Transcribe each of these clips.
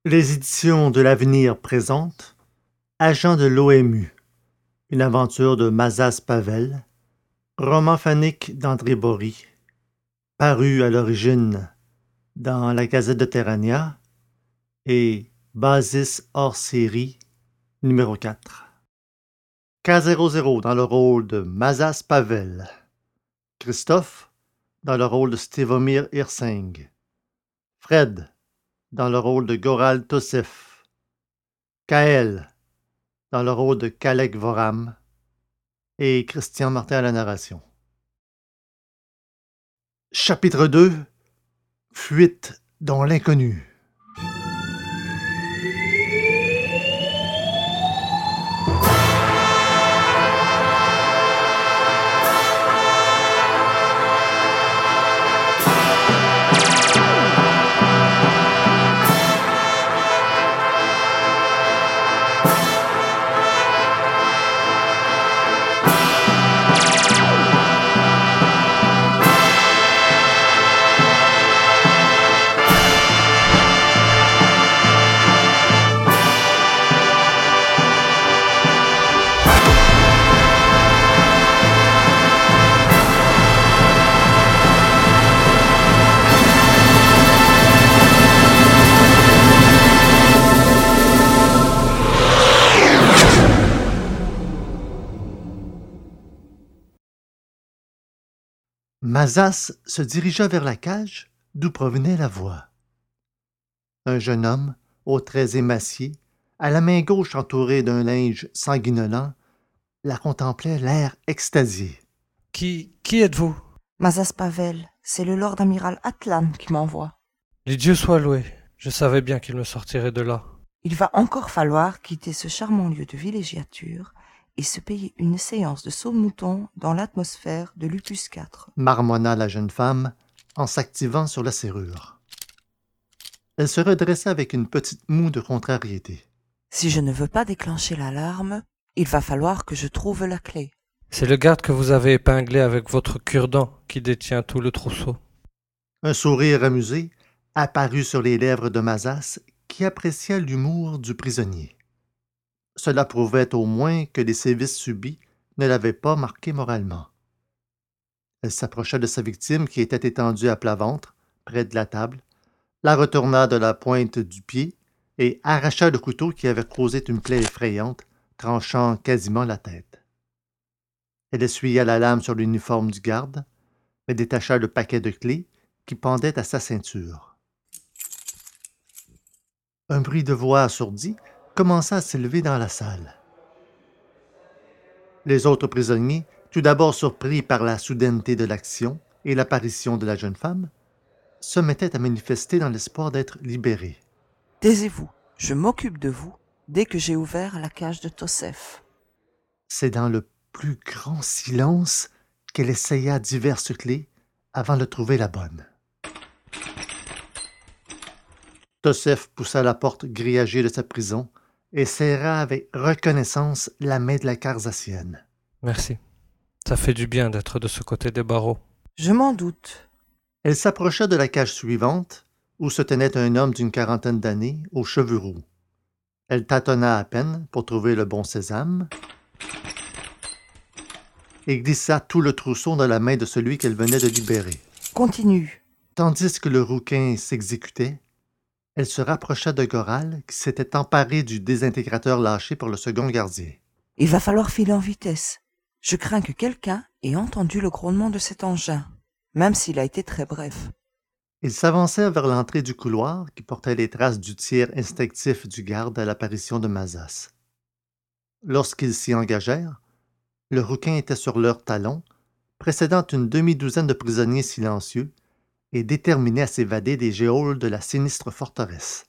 Les éditions de l'Avenir présentent Agent de l'OMU, une aventure de Mazas Pavel, roman phonique d'André Bory, paru à l'origine dans la Gazette de Terrania et Basis hors série numéro 4. K00 dans le rôle de Mazas Pavel, Christophe dans le rôle de Stevomir Hirsing, Fred dans le rôle de Goral Tosef, Kael dans le rôle de Kalek Voram et Christian Martin à la narration. Chapitre 2. Fuite dans l'inconnu. Mazas se dirigea vers la cage d'où provenait la voix. Un jeune homme, aux traits émaciés, à la main gauche entourée d'un linge sanguinolent, la contemplait l'air extasié. Qui êtes-vous? Mazas Pavel, c'est le Lord Amiral Atlan qui m'envoie. Les dieux soient loués. Je savais bien qu'il me sortirait de là. Il va encore falloir quitter ce charmant lieu de villégiature et se payer une séance de saut de mouton dans l'atmosphère de Lupus 4. Marmonna la jeune femme en s'activant sur la serrure. Elle se redressa avec une petite moue de contrariété. Si je ne veux pas déclencher l'alarme, il va falloir que je trouve la clé. C'est le garde que vous avez épinglé avec votre cure-dent qui détient tout le trousseau. Un sourire amusé apparut sur les lèvres de Mazas qui apprécia l'humour du prisonnier. Cela prouvait au moins que les sévices subis ne l'avaient pas marqué moralement. Elle s'approcha de sa victime qui était étendue à plat ventre, près de la table, la retourna de la pointe du pied et arracha le couteau qui avait causé une plaie effrayante, tranchant quasiment la tête. Elle essuya la lame sur l'uniforme du garde, mais détacha le paquet de clés qui pendait à sa ceinture. Un bruit de voix assourdi commença à s'élever dans la salle. Les autres prisonniers, tout d'abord surpris par la soudaineté de l'action et l'apparition de la jeune femme, se mettaient à manifester dans l'espoir d'être libérés. Taisez-vous, je m'occupe de vous dès que j'ai ouvert la cage de Tosef. C'est dans le plus grand silence qu'elle essaya diverses clés avant de trouver la bonne. Tosef poussa la porte grillagée de sa prison et serra avec reconnaissance la main de la Carzassienne. Merci. Ça fait du bien d'être de ce côté des barreaux. Je m'en doute. Elle s'approcha de la cage suivante, où se tenait un homme d'une quarantaine d'années, aux cheveux roux. Elle tâtonna à peine pour trouver le bon sésame et glissa tout le trousseau dans la main de celui qu'elle venait de libérer. Continue. Tandis que le rouquin s'exécutait, elle se rapprocha de Goral, qui s'était emparé du désintégrateur lâché par le second gardien. Il va falloir filer en vitesse. Je crains que quelqu'un ait entendu le grondement de cet engin, même s'il a été très bref. Ils s'avancèrent vers l'entrée du couloir qui portait les traces du tir instinctif du garde à l'apparition de Mazas. Lorsqu'ils s'y engagèrent, le rouquin était sur leurs talons, précédant une demi-douzaine de prisonniers silencieux et déterminés à s'évader des geôles de la sinistre forteresse.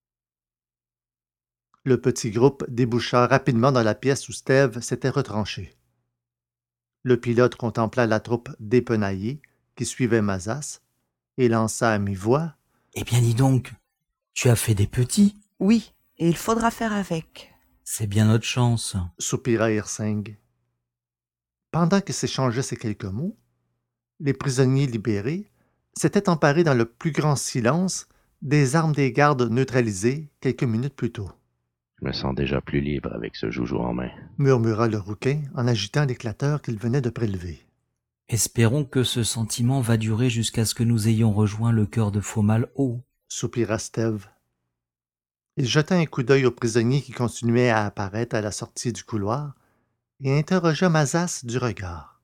Le petit groupe déboucha rapidement dans la pièce où Steve s'était retranché. Le pilote contempla la troupe dépenaillée qui suivait Mazas et lança à mi-voix: Eh bien, dis donc, tu as fait des petits. Oui, et il faudra faire avec. C'est bien notre chance. Soupira Hirsing. Pendant que s'échangeaient ces quelques mots, les prisonniers libérés s'étaient emparés dans le plus grand silence des armes des gardes neutralisées quelques minutes plus tôt, Je me sens déjà plus libre avec ce joujou en main. murmura le rouquin en agitant l'éclateur qu'il venait de prélever. Espérons que ce sentiment va durer jusqu'à ce que nous ayons rejoint le cœur de Fomal haut. Soupira Steve. Il jeta un coup d'œil au prisonnier qui continuait à apparaître à la sortie du couloir et interrogea Mazas du regard.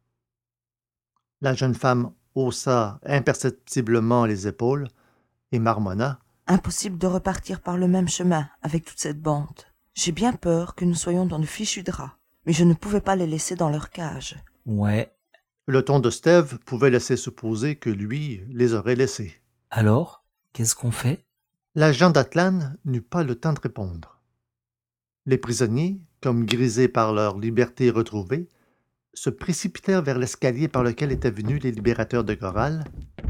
La jeune femme haussa imperceptiblement les épaules et marmonna. Impossible de repartir par le même chemin avec toute cette bande. J'ai bien peur que nous soyons dans de fichus draps, mais je ne pouvais pas les laisser dans leur cage. Ouais. Le ton de Steve pouvait laisser supposer que lui les aurait laissés. Alors, qu'est-ce qu'on fait? L'agent d'Atlan n'eut pas le temps de répondre. Les prisonniers, comme grisés par leur liberté retrouvée, se précipitèrent vers l'escalier par lequel étaient venus les libérateurs de Goral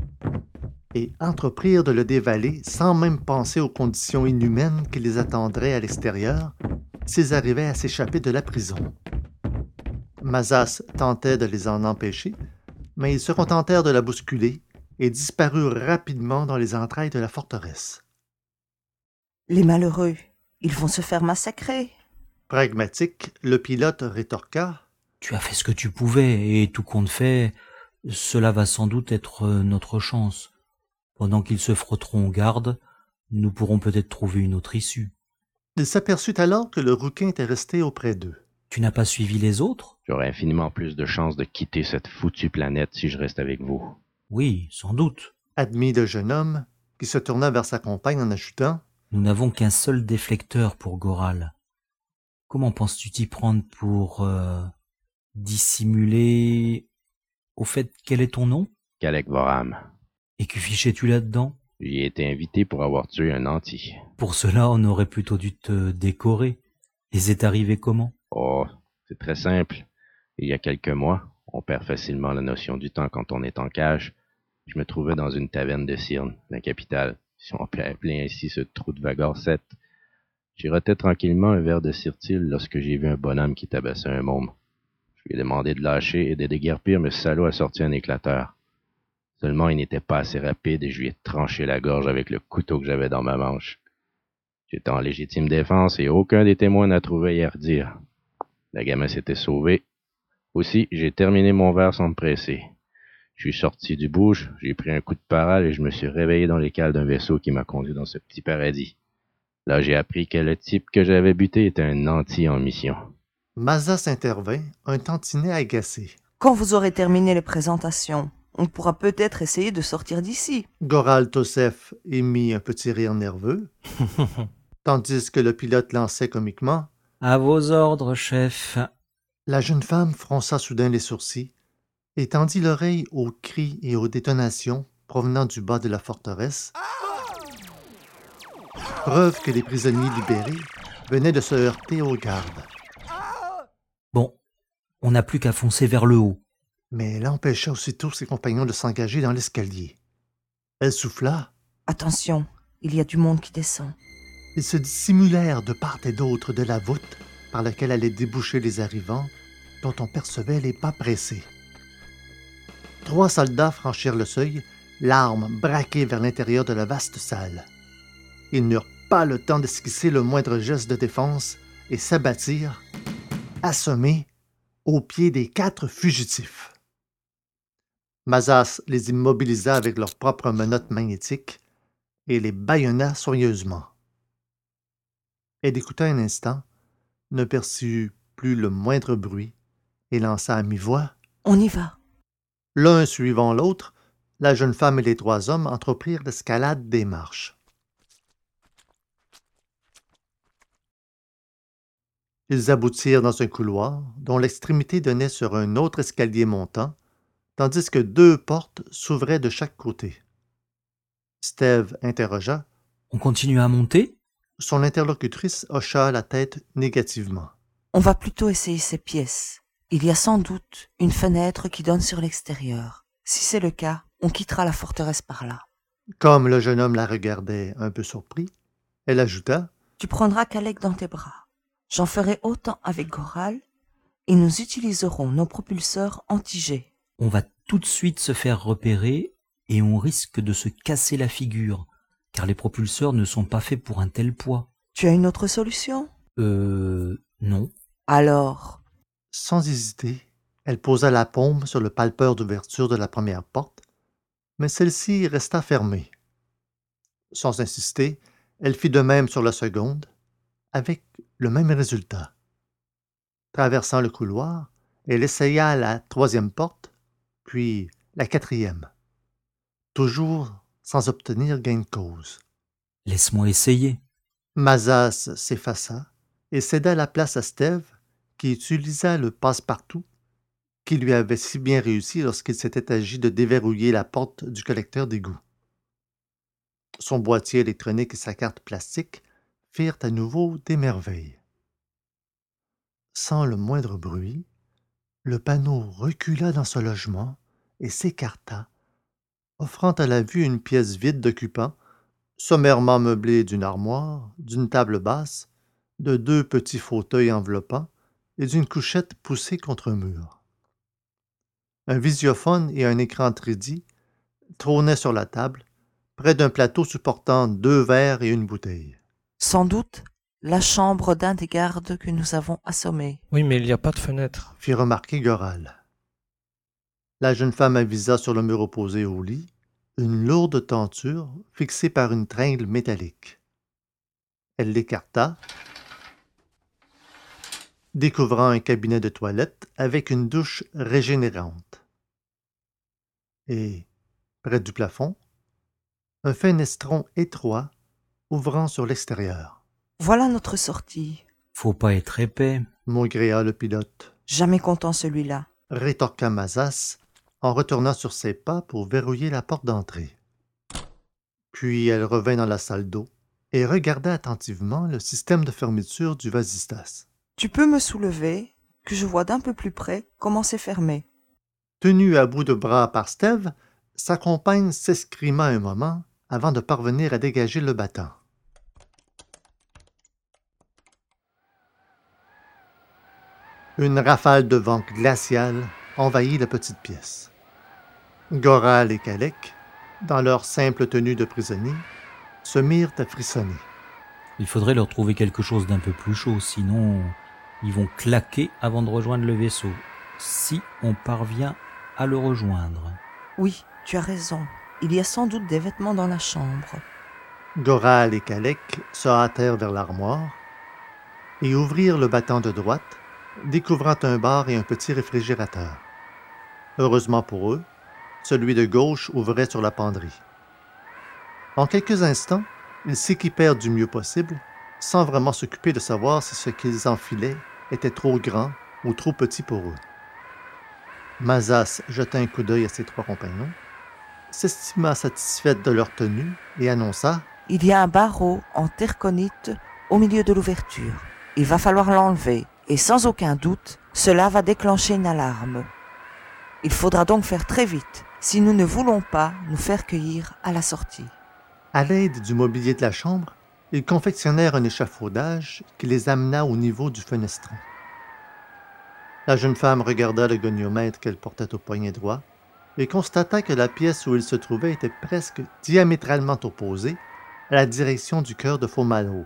et entreprirent de le dévaler sans même penser aux conditions inhumaines qui les attendraient à l'extérieur s'ils arrivaient à s'échapper de la prison. Mazas tentait de les en empêcher, mais ils se contentèrent de la bousculer et disparurent rapidement dans les entrailles de la forteresse. Les malheureux, ils vont se faire massacrer. Pragmatique, le pilote rétorqua. Tu as fait ce que tu pouvais, et tout compte fait, cela va sans doute être notre chance. Pendant qu'ils se frotteront aux gardes, nous pourrons peut-être trouver une autre issue. Il s'aperçut alors que le rouquin était resté auprès d'eux. Tu n'as pas suivi les autres? J'aurai infiniment plus de chances de quitter cette foutue planète si je reste avec vous. Oui, sans doute. Admit le jeune homme, qui se tourna vers sa compagne en ajoutant. Nous n'avons qu'un seul déflecteur pour Goral. Comment penses-tu t'y prendre pour dissimuler... Au fait, quel est ton nom? Kalek Voram. Et que fichais-tu là-dedans? J'y ai été invité pour avoir tué un anti. Pour cela, on aurait plutôt dû te décorer. Et c'est arrivé comment? Oh, c'est très simple. Il y a quelques mois, on perd facilement la notion du temps quand on est en cage. Je me trouvais dans une taverne de Cyrne, la capitale, si on peut appeler ainsi ce trou de Vagor 7. J'y rotais tranquillement un verre de Sirtil lorsque j'ai vu un bonhomme qui tabassait un môme. Je lui ai demandé de lâcher et de déguerpir, mais ce salaud a sorti un éclateur. Seulement, il n'était pas assez rapide et je lui ai tranché la gorge avec le couteau que j'avais dans ma manche. J'étais en légitime défense et aucun des témoins n'a trouvé à y redire. La gamin s'était sauvée. Aussi, j'ai terminé mon verre sans me presser. Je suis sorti du bouge, j'ai pris un coup de parole et je me suis réveillé dans les cales d'un vaisseau qui m'a conduit dans ce petit paradis. Là, j'ai appris que le type que j'avais buté était un anti en mission. Mazas intervint, un tantinet agacé. Quand vous aurez terminé les présentations, on pourra peut-être essayer de sortir d'ici. Goral Tosef émit un petit rire nerveux, tandis que le pilote lançait comiquement. À vos ordres, chef. La jeune femme fronça soudain les sourcils et tendit l'oreille aux cris et aux détonations provenant du bas de la forteresse, preuve que les prisonniers libérés venaient de se heurter aux gardes. Bon, on n'a plus qu'à foncer vers le haut. Mais elle empêcha aussitôt ses compagnons de s'engager dans l'escalier. Elle souffla. Attention, il y a du monde qui descend. Ils se dissimulèrent de part et d'autre de la voûte par laquelle allaient déboucher les arrivants, dont on percevait les pas pressés. 3 soldats franchirent le seuil, l'arme braquée vers l'intérieur de la vaste salle. Ils n'eurent pas le temps d'esquisser le moindre geste de défense et s'abattirent, assommés, aux pieds des 4 fugitifs. Mazas les immobilisa avec leurs propres menottes magnétiques et les bâillonna soigneusement. Elle écouta un instant, ne perçut plus le moindre bruit et lança à mi-voix. On y va. L'un suivant l'autre, la jeune femme et les 3 hommes entreprirent l'escalade des marches. Ils aboutirent dans un couloir dont l'extrémité donnait sur un autre escalier montant, tandis que 2 portes s'ouvraient de chaque côté. Steve interrogea. On continue à monter? Son interlocutrice hocha la tête négativement. On va plutôt essayer ces pièces. Il y a sans doute une fenêtre qui donne sur l'extérieur. Si c'est le cas, on quittera la forteresse par là. Comme le jeune homme la regardait un peu surpris, elle ajouta. Tu prendras Kalek dans tes bras. J'en ferai autant avec Goral et nous utiliserons nos propulseurs anti-jet. On va tout de suite se faire repérer et on risque de se casser la figure. car les propulseurs ne sont pas faits pour un tel poids. Tu as une autre solution? Non. Alors, Sans hésiter, elle posa la paume sur le palpeur d'ouverture de la première porte, mais celle-ci resta fermée. Sans insister, elle fit de même sur la seconde, avec le même résultat. Traversant le couloir, elle essaya la troisième porte, puis la quatrième, toujours sans obtenir gain de cause. Laisse-moi essayer. Mazas s'effaça et céda la place à Steve, qui utilisa le passe-partout qui lui avait si bien réussi lorsqu'il s'était agi de déverrouiller la porte du collecteur d'égout. Son boîtier électronique et sa carte plastique firent à nouveau des merveilles. Sans le moindre bruit, le panneau recula dans ce logement et s'écarta, offrant à la vue une pièce vide d'occupants, sommairement meublée d'une armoire, d'une table basse, de 2 petits fauteuils enveloppants et d'une couchette poussée contre un mur. Un visiophone et un écran 3D trônaient sur la table, près d'un plateau supportant 2 verres et une bouteille. sans doute, la chambre d'un des gardes que nous avons assommés. Oui, mais il n'y a pas de fenêtre. Fit remarquer Goral. La jeune femme avisa sur le mur opposé au lit une lourde tenture fixée par une tringle métallique. Elle l'écarta, découvrant un cabinet de toilette avec une douche régénérante. Et, près du plafond, un fenestron étroit ouvrant sur l'extérieur. Voilà notre sortie. Faut pas être épais. Maugréa le pilote, Jamais content celui-là. rétorqua Mazas en retournant sur ses pas pour verrouiller la porte d'entrée. Puis elle revint dans la salle d'eau et regarda attentivement le système de fermeture du vasistas. Tu peux me soulever, que je vois d'un peu plus près comment c'est fermé. Tenu à bout de bras par Steve, sa compagne s'escrima un moment avant de parvenir à dégager le battant. Une rafale de vent glacial envahit la petite pièce. Goral et Kalek, dans leur simple tenue de prisonniers, se mirent à frissonner. Il faudrait leur trouver quelque chose d'un peu plus chaud, sinon ils vont claquer avant de rejoindre le vaisseau. Si on parvient à le rejoindre. Oui, tu as raison. Il y a sans doute des vêtements dans la chambre. Goral et Kalek se hâtèrent vers l'armoire et ouvrirent le battant de droite, découvrant un bar et un petit réfrigérateur. Heureusement pour eux, celui de gauche ouvrait sur la penderie. En quelques instants, ils s'équipèrent du mieux possible, sans vraiment s'occuper de savoir si ce qu'ils enfilaient était trop grand ou trop petit pour eux. Mazas jeta un coup d'œil à ses 3 compagnons, s'estima satisfaite de leur tenue et annonça Il y a un barreau en terconite au milieu de l'ouverture. Il va falloir l'enlever, et sans aucun doute, cela va déclencher une alarme. Il faudra donc faire très vite, si nous ne voulons pas nous faire cueillir à la sortie. à l'aide du mobilier de la chambre, ils confectionnèrent un échafaudage qui les amena au niveau du fenestron. La jeune femme regarda le goniomètre qu'elle portait au poignet droit et constata que la pièce où il se trouvait était presque diamétralement opposée à la direction du cœur de Fomalhaut.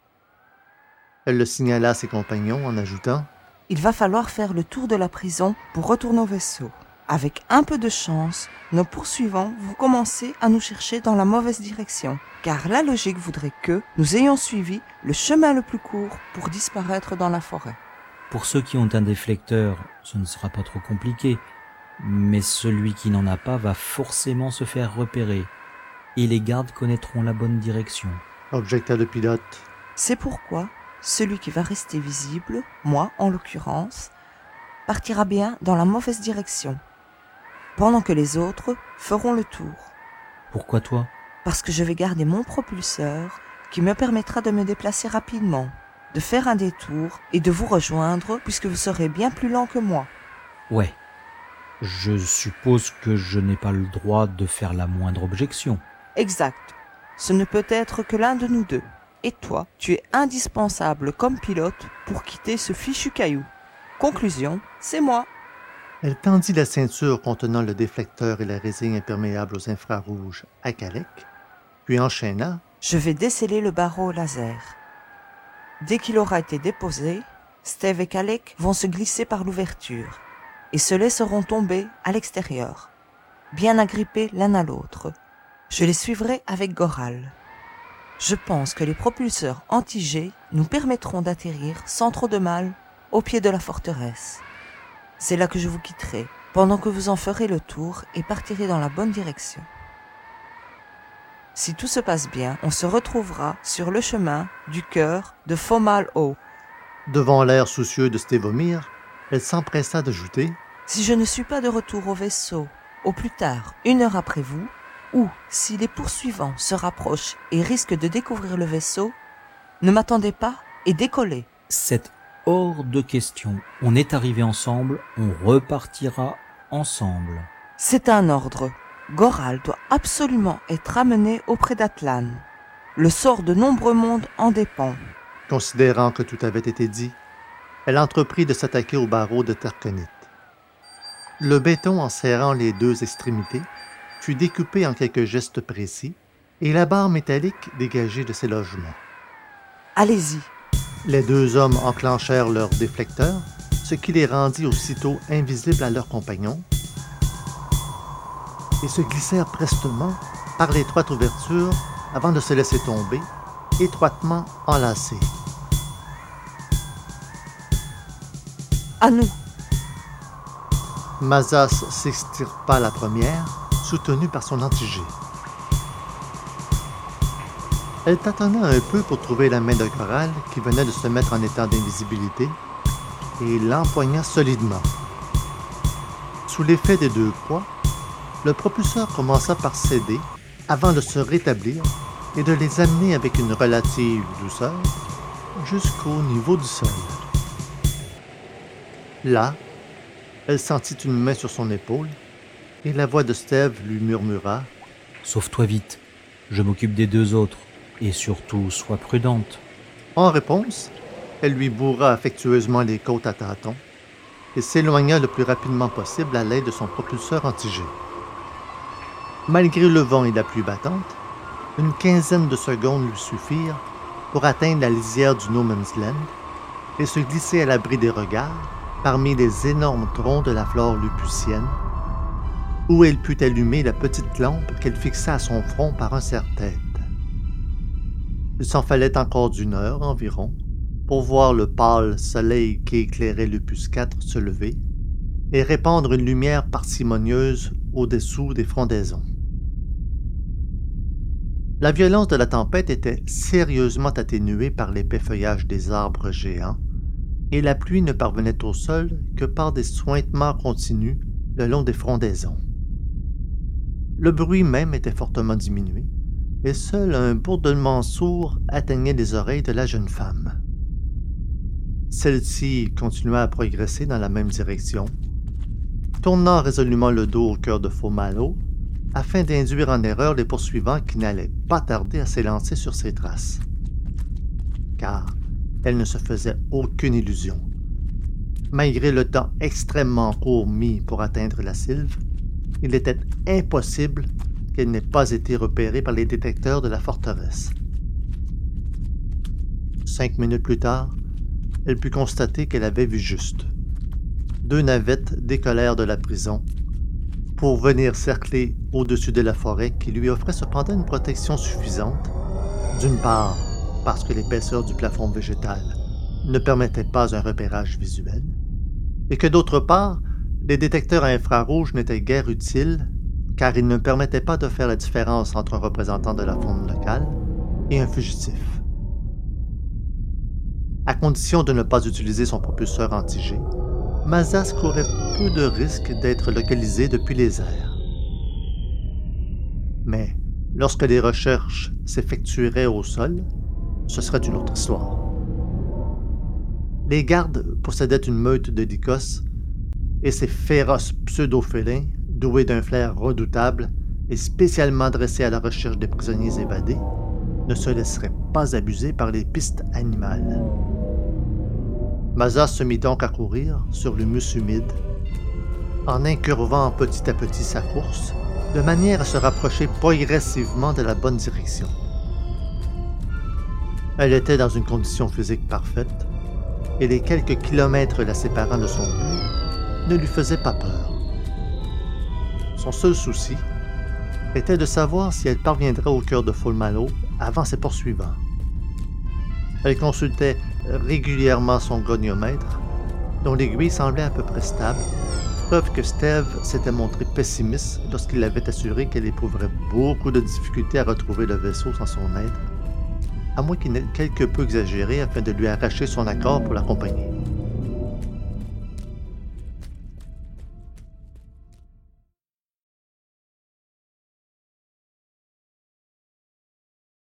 Elle le signala à ses compagnons en ajoutant « Il va falloir faire le tour de la prison pour retourner au vaisseau. Avec un peu de chance, nos poursuivants vont commencer à nous chercher dans la mauvaise direction, car la logique voudrait que nous ayons suivi le chemin le plus court pour disparaître dans la forêt. » Pour ceux qui ont un déflecteur, ce ne sera pas trop compliqué, mais celui qui n'en a pas va forcément se faire repérer, et les gardes connaîtront la bonne direction. objecta le pilote. C'est pourquoi celui qui va rester visible, moi en l'occurrence, partira bien dans la mauvaise direction, pendant que les autres feront le tour. Pourquoi toi? Parce que je vais garder mon propulseur qui me permettra de me déplacer rapidement, de faire un détour et de vous rejoindre puisque vous serez bien plus lent que moi. Ouais. Je suppose que je n'ai pas le droit de faire la moindre objection. Exact. Ce ne peut être que l'un de nous deux. Et toi, tu es indispensable comme pilote pour quitter ce fichu caillou. Conclusion, c'est moi. Elle tendit la ceinture contenant le déflecteur et la résine imperméable aux infrarouges à Kalek puis enchaîna. Je vais desceller le barreau au laser. Dès qu'il aura été déposé, Steve et Kalek vont se glisser par l'ouverture et se laisseront tomber à l'extérieur, bien agrippés l'un à l'autre. Je les suivrai avec Goral. Je pense que les propulseurs anti-G nous permettront d'atterrir sans trop de mal au pied de la forteresse. C'est là que je vous quitterai, pendant que vous en ferez le tour et partirez dans la bonne direction. Si tout se passe bien, on se retrouvera sur le chemin du cœur de Fomalhaut. Devant l'air soucieux de Stevomir, elle s'empressa d'ajouter. Si je ne suis pas de retour au vaisseau, au plus tard 1 heure après vous, ou si les poursuivants se rapprochent et risquent de découvrir le vaisseau, ne m'attendez pas et décollez. C'est hors de question. On est arrivés ensemble, on repartira ensemble. C'est un ordre. Goral doit absolument être amené auprès d'Atlan. Le sort de nombreux mondes en dépend. Considérant que tout avait été dit, elle entreprit de s'attaquer au barreau de Terconite. Le béton en serrant les 2 extrémités fut découpé en quelques gestes précis et la barre métallique dégagée de ses logements. Allez-y. Les 2 hommes enclenchèrent leurs déflecteurs, ce qui les rendit aussitôt invisibles à leurs compagnons, et se glissèrent prestement par l'étroite ouverture avant de se laisser tomber, étroitement enlacés. À nous. Mazas s'extirpa la première, soutenue par son anti-G. Elle tâtonna un peu pour trouver la main de Goral qui venait de se mettre en état d'invisibilité et l'empoigna solidement. Sous l'effet des 2 poids, le propulseur commença par céder avant de se rétablir et de les amener avec une relative douceur jusqu'au niveau du sol. Là, elle sentit une main sur son épaule et la voix de Steve lui murmura « Sauve-toi vite, je m'occupe des 2 autres, et surtout, sois prudente. » En réponse, elle lui bourra affectueusement les côtes à tâtons et s'éloigna le plus rapidement possible à l'aide de son propulseur anti-G. Malgré le vent et la pluie battante, une quinzaine de secondes lui suffirent pour atteindre la lisière du No Man's Land et se glisser à l'abri des regards parmi les énormes troncs de la flore lupicienne, où elle put allumer la petite lampe qu'elle fixa à son front par un serre-tête. Il s'en fallait encore d'1 heure environ pour voir le pâle soleil qui éclairait Lupus 4 se lever et répandre une lumière parcimonieuse au-dessous des frondaisons. La violence de la tempête était sérieusement atténuée par l'épais feuillage des arbres géants, et la pluie ne parvenait au sol que par des suintements continus le long des frondaisons. Le bruit même était fortement diminué, et seul un bourdonnement sourd atteignait les oreilles de la jeune femme. Celle-ci continua à progresser dans la même direction, tournant résolument le dos au cœur de Fomalhaut, afin d'induire en erreur les poursuivants qui n'allaient pas tarder à s'élancer sur ses traces. Car elle ne se faisait aucune illusion. Malgré le temps extrêmement court mis pour atteindre la Sylve, il était impossible qu'elle n'ait pas été repérée par les détecteurs de la forteresse. 5 minutes plus tard, elle put constater qu'elle avait vu juste. 2 navettes décollèrent de la prison pour venir cercler au-dessus de la forêt qui lui offrait cependant une protection suffisante, d'une part parce que l'épaisseur du plafond végétal ne permettait pas un repérage visuel, et que d'autre part, les détecteurs à infrarouge n'étaient guère utiles car ils ne permettaient pas de faire la différence entre un représentant de la faune locale et un fugitif. À condition de ne pas utiliser son propulseur anti-G, Mazas courait peu de risques d'être localisé depuis les airs. Mais lorsque les recherches s'effectueraient au sol, ce serait une autre histoire. Les gardes possédaient une meute de lycos, et ces féroces pseudo-félins, doués d'un flair redoutable et spécialement dressés à la recherche des prisonniers évadés, ne se laisseraient pas abuser par les pistes animales. Mazas se mit donc à courir sur l'humus humide, en incurvant petit à petit sa course de manière à se rapprocher progressivement de la bonne direction. Elle était dans une condition physique parfaite, et les quelques kilomètres la séparant de son but ne lui faisaient pas peur. Son seul souci était de savoir si elle parviendrait au cœur de Foulmalo avant ses poursuivants. Elle consultait régulièrement son goniomètre, dont l'aiguille semblait à peu près stable, preuve que Steve s'était montré pessimiste lorsqu'il l'avait assuré qu'elle éprouverait beaucoup de difficultés à retrouver le vaisseau sans son aide, à moins qu'il n'ait quelque peu exagéré afin de lui arracher son accord pour l'accompagner.